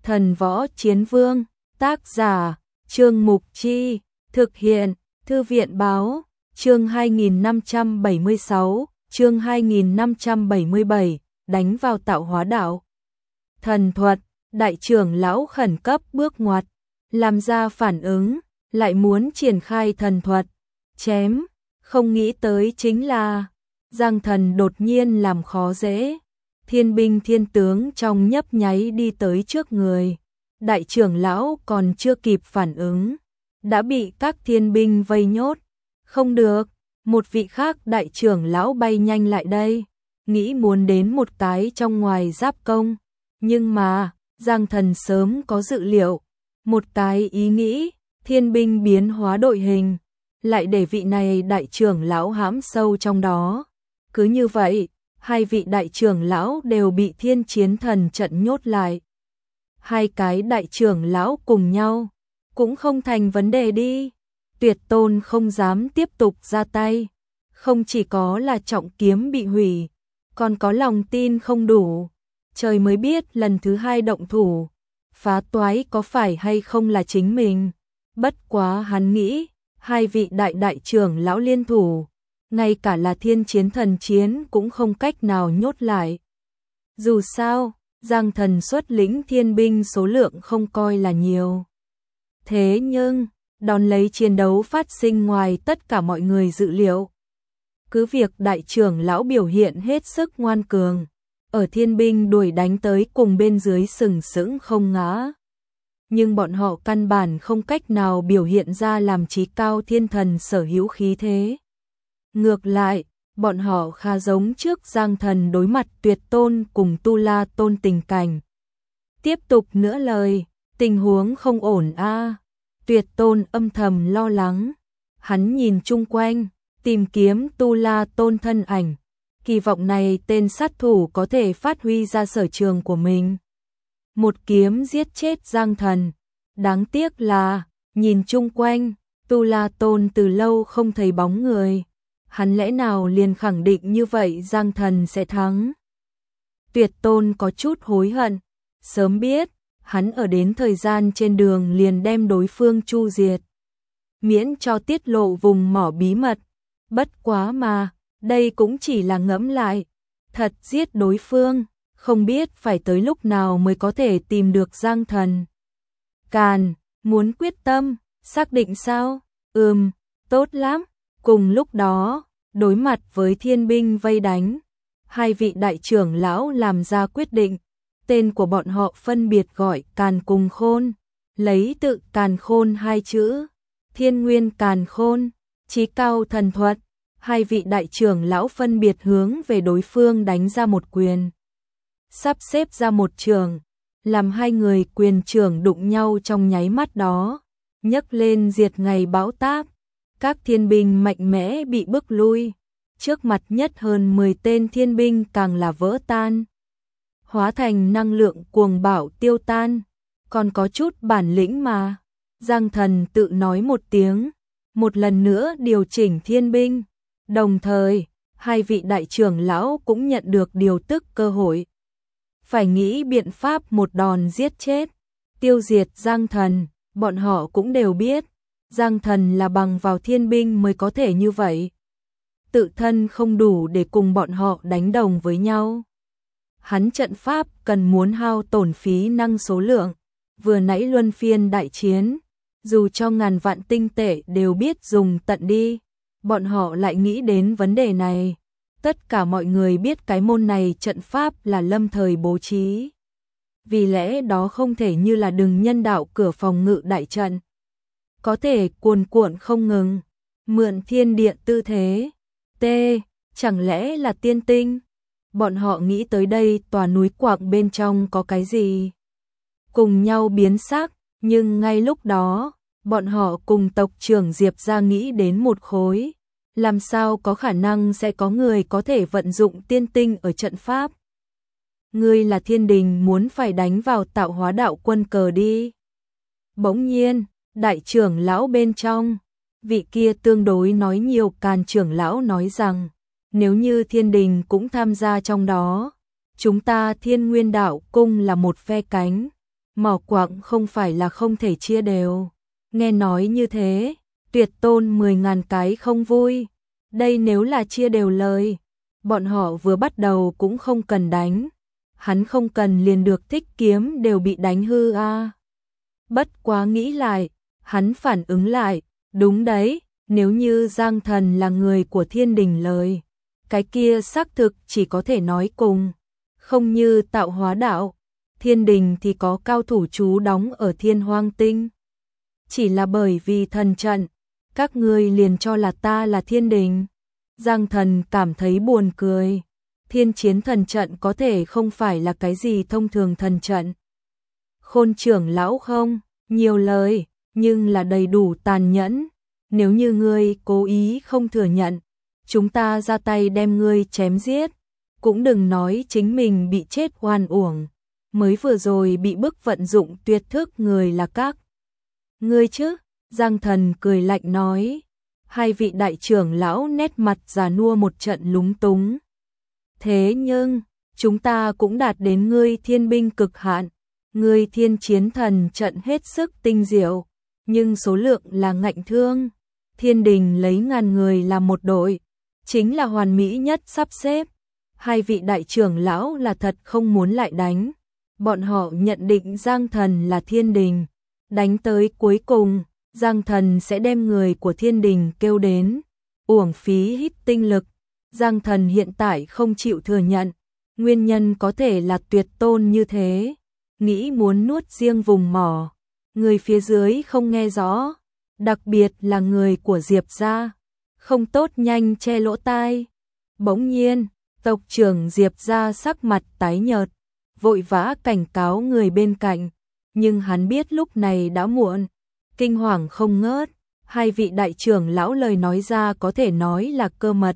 Thần Võ Chiến Vương, tác giả, Trương Mục Chi, thực hiện, Thư viện Báo, chương 2576, chương 2577, đánh vào tạo hóa đạo. Thần thuật, đại trưởng lão khẩn cấp bước ngoặt, làm ra phản ứng, lại muốn triển khai thần thuật, chém, không nghĩ tới chính là Giang Thần đột nhiên làm khó dễ. Thiên binh thiên tướng trong nhấp nháy đi tới trước người, đại trưởng lão còn chưa kịp phản ứng, đã bị các thiên binh vây nhốt. Không được, một vị khác đại trưởng lão bay nhanh lại đây, nghĩ muốn đến một cái trong ngoài giáp công, nhưng mà Giang Thần sớm có dự liệu, một cái ý nghĩ, thiên binh biến hóa đội hình, lại để vị này đại trưởng lão hãm sâu trong đó. Cứ như vậy, hai vị đại trưởng lão đều bị Thiên Chiến Thần trận nhốt lại. Hai cái đại trưởng lão cùng nhau, cũng không thành vấn đề đi. Tuyệt Tôn không dám tiếp tục ra tay, không chỉ có là trọng kiếm bị hủy, còn có lòng tin không đủ. Trời mới biết lần thứ hai động thủ, phá toái có phải hay không là chính mình. Bất quá hắn nghĩ, hai vị đại trưởng lão liên thủ, ngay cả là Thiên Chiến Thần chiến cũng không cách nào nhốt lại. Dù sao, Giang Thần xuất lĩnh thiên binh số lượng không coi là nhiều. Thế nhưng, đón lấy chiến đấu phát sinh ngoài tất cả mọi người dự liệu. Cứ việc đại trưởng lão biểu hiện hết sức ngoan cường, ở thiên binh đuổi đánh tới cùng bên dưới sừng sững không ngã. Nhưng bọn họ căn bản không cách nào biểu hiện ra làm chí cao thiên thần sở hữu khí thế. Ngược lại, bọn họ khá giống trước Giang Thần đối mặt Tuyệt Tôn cùng Tu La Tôn tình cảnh. Tiếp tục nữa lời, tình huống không ổn a. Tuyệt Tôn âm thầm lo lắng, hắn nhìn chung quanh, tìm kiếm Tu La Tôn thân ảnh, kỳ vọng này tên sát thủ có thể phát huy ra sở trường của mình. Một kiếm giết chết Giang Thần, đáng tiếc là, nhìn chung quanh, Tu La Tôn từ lâu không thấy bóng người. Hắn lẽ nào liền khẳng định như vậy Giang Thần sẽ thắng. Tuyệt Tôn có chút hối hận, sớm biết, hắn ở đến thời gian trên đường liền đem đối phương chu diệt. Miễn cho tiết lộ vùng mỏ bí mật, bất quá mà, đây cũng chỉ là ngẫm lại, thật giết đối phương, không biết phải tới lúc nào mới có thể tìm được Giang Thần. Càn, muốn quyết tâm, xác định sao? Tốt lắm. Cùng lúc đó, đối mặt với thiên binh vây đánh, hai vị đại trưởng lão làm ra quyết định, tên của bọn họ phân biệt gọi Càn cùng Khôn, lấy tự Càn Khôn hai chữ, Thiên Nguyên Càn Khôn, chí cao thần thuật, hai vị đại trưởng lão phân biệt hướng về đối phương đánh ra một quyền. Sắp xếp ra một trường, làm hai người quyền trưởng đụng nhau trong nháy mắt đó, nhấc lên diệt ngày bão táp. Các thiên binh mạnh mẽ bị bức lui, trước mặt nhất hơn 10 tên thiên binh càng là vỡ tan, hóa thành năng lượng cuồng bạo tiêu tan, còn có chút bản lĩnh mà. Giang Thần tự nói một tiếng, một lần nữa điều chỉnh thiên binh, đồng thời, hai vị đại trưởng lão cũng nhận được điều tức cơ hội. Phải nghĩ biện pháp một đòn giết chết, tiêu diệt Giang Thần, bọn họ cũng đều biết. Giang Thần là bằng vào thiên binh mới có thể như vậy. Tự thân không đủ để cùng bọn họ đánh đồng với nhau. Hắn trận pháp cần muốn hao tổn phí năng số lượng. Vừa nãy luân phiên đại chiến, dù cho ngàn vạn tinh tệ đều biết dùng tận đi. Bọn họ lại nghĩ đến vấn đề này. Tất cả mọi người biết cái môn này trận pháp là lâm thời bố trí. Vì lẽ đó không thể như là đừng nhân đạo cửa phòng ngự đại trận. Có thể cuồn cuộn không ngừng, mượn thiên địa tư thế. Chẳng lẽ là tiên tinh? Bọn họ nghĩ tới đây tòa núi quạng bên trong có cái gì? Cùng nhau biến sắc, nhưng ngay lúc đó, bọn họ cùng tộc trưởng Diệp ra nghĩ đến một khối. Làm sao có khả năng sẽ có người có thể vận dụng tiên tinh ở trận pháp? Ngươi là thiên đình muốn phải đánh vào tạo hóa đạo quân cờ đi. Bỗng nhiên, đại trưởng lão bên trong, vị kia tương đối nói nhiều Càn trưởng lão nói rằng, nếu như thiên đình cũng tham gia trong đó, chúng ta Thiên Nguyên đạo cung là một phe cánh, mỏ quặng không phải là không thể chia đều. Nghe nói như thế, Tuyệt Tôn 10.000 cái không vui. Đây nếu là chia đều lời, bọn họ vừa bắt đầu cũng không cần đánh. Hắn không cần liền được thích kiếm đều bị đánh hư a. Bất quá nghĩ lại, hắn phản ứng lại, đúng đấy, nếu như Giang Thần là người của Thiên Đình lời, cái kia xác thực chỉ có thể nói cùng, không như Tạo Hóa đạo, Thiên Đình thì có cao thủ trú đóng ở Thiên Hoang Tinh. Chỉ là bởi vì thần trận, các ngươi liền cho là ta là Thiên Đình. Giang Thần cảm thấy buồn cười. Thiên chiến thần trận có thể không phải là cái gì thông thường thần trận. Khôn trưởng lão không, nhiều lời, nhưng là đầy đủ tàn nhẫn. Nếu như ngươi cố ý không thừa nhận, chúng ta ra tay đem ngươi chém giết. Cũng đừng nói chính mình bị chết oan uổng. Mới vừa rồi bị bức vận dụng tuyệt thức người là các ngươi chứ. Giang Thần cười lạnh nói. Hai vị đại trưởng lão nét mặt già nua một trận lúng túng. Thế nhưng, chúng ta cũng đạt đến ngươi thiên binh cực hạn. Ngươi thiên chiến thần trận hết sức tinh diệu, nhưng số lượng là ngạnh thương. Thiên Đình lấy 1000 người làm một đội, chính là hoàn mỹ nhất sắp xếp. Hai vị đại trưởng lão là thật không muốn lại đánh. Bọn họ nhận định Giang Thần là Thiên Đình. Đánh tới cuối cùng, Giang Thần sẽ đem người của Thiên Đình kêu đến. Uổng phí hít tinh lực. Giang Thần hiện tại không chịu thừa nhận. Nguyên nhân có thể là Tuyệt Tôn như thế. Nghĩ muốn nuốt riêng vùng mỏ. Người phía dưới không nghe rõ. Đặc biệt là người của Diệp gia. Không tốt nhanh che lỗ tai. Bỗng nhiên, tộc trưởng Diệp gia sắc mặt tái nhợt. Vội vã cảnh cáo người bên cạnh. Nhưng hắn biết lúc này đã muộn. Kinh hoàng không ngớt. Hai vị đại trưởng lão lời nói ra có thể nói là cơ mật.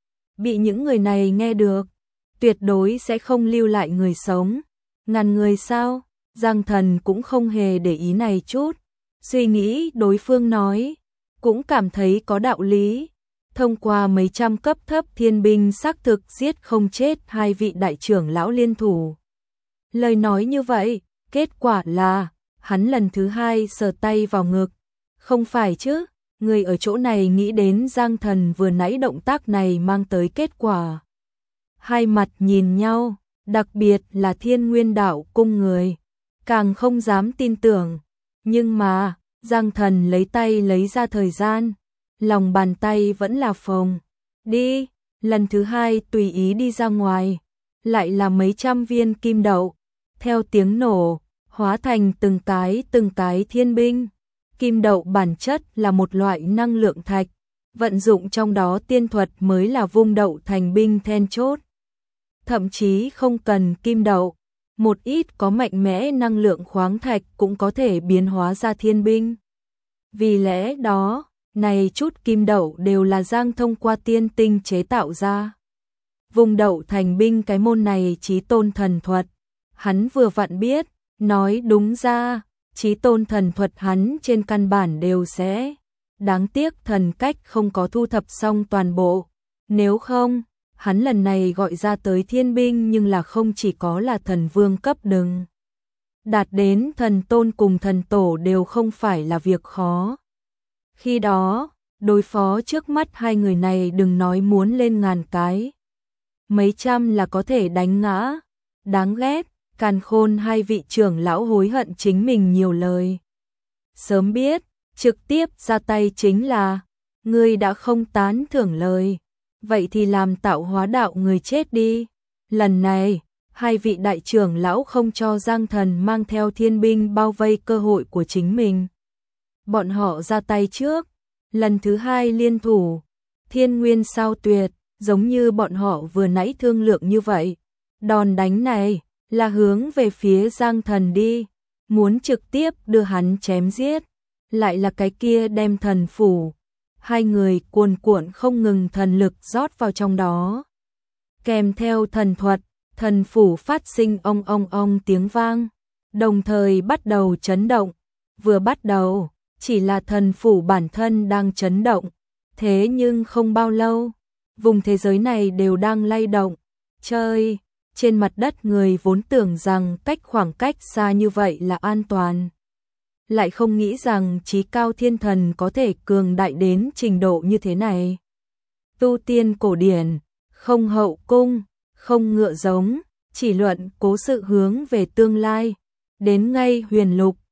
Bị những người này nghe được, tuyệt đối sẽ không lưu lại người sống. 1000 người sao? Giang Thần cũng không hề để ý này chút. Suy nghĩ đối phương nói, cũng cảm thấy có đạo lý. Thông qua mấy trăm cấp thấp thiên binh xác thực giết không chết hai vị đại trưởng lão liên thủ. Lời nói như vậy, kết quả là, hắn lần thứ hai sờ tay vào ngực. Không phải chứ, người ở chỗ này nghĩ đến Giang Thần vừa nãy động tác này mang tới kết quả. Hai mặt nhìn nhau, đặc biệt là Thiên Nguyên đạo cung người, càng không dám tin tưởng. Nhưng mà, Giang Thần lấy tay lấy ra thời gian, lòng bàn tay vẫn là phồng. Đi, lần thứ hai tùy ý đi ra ngoài, lại là mấy trăm viên kim đậu, theo tiếng nổ, hóa thành từng cái thiên binh. Kim đậu bản chất là một loại năng lượng thạch, vận dụng trong đó tiên thuật mới là vung đậu thành binh then chốt. Thậm chí không cần kim đậu, một ít có mạnh mẽ năng lượng khoáng thạch cũng có thể biến hóa ra thiên binh. Vì lẽ đó, này chút kim đậu đều là Giang thông qua tiên tinh chế tạo ra. Vùng đậu thành binh cái môn này chí tôn thần thuật, hắn vừa vặn biết, nói đúng ra, chí tôn thần thuật hắn trên căn bản đều sẽ. Đáng tiếc thần cách không có thu thập xong toàn bộ, nếu không, hắn lần này gọi ra tới thiên binh nhưng là không chỉ có là thần vương cấp đừng. Đạt đến thần tôn cùng thần tổ đều không phải là việc khó. Khi đó, đối phó trước mắt hai người này đừng nói muốn lên 1000 cái. Mấy trăm là có thể đánh ngã. Đáng ghét, Càn Khôn hai vị trưởng lão hối hận chính mình nhiều lời. Sớm biết, trực tiếp ra tay chính là, ngươi đã không tán thưởng lời. Vậy thì làm Tạo Hóa đạo người chết đi. Lần này, hai vị đại trưởng lão không cho Giang Thần mang theo thiên binh bao vây cơ hội của chính mình. Bọn họ ra tay trước, lần thứ hai liên thủ, thiên nguyên sao tuyệt, giống như bọn họ vừa nãy thương lượng như vậy. Đòn đánh này là hướng về phía Giang Thần đi, muốn trực tiếp đưa hắn chém giết, lại là cái kia đem thần phủ. Hai người cuồn cuộn không ngừng thần lực rót vào trong đó. Kèm theo thần thuật, thần phủ phát sinh ong ong ong tiếng vang, đồng thời bắt đầu chấn động. Vừa bắt đầu, chỉ là thần phủ bản thân đang chấn động, thế nhưng không bao lâu, vùng thế giới này đều đang lay động. Chơi, trên mặt đất người vốn tưởng rằng khoảng cách xa như vậy là an toàn. Lại không nghĩ rằng chí cao thiên thần có thể cường đại đến trình độ như thế này. Tu tiên cổ điển, không hậu cung, không ngựa giống, chỉ luận cố sự hướng về tương lai. Đến ngay huyền lục,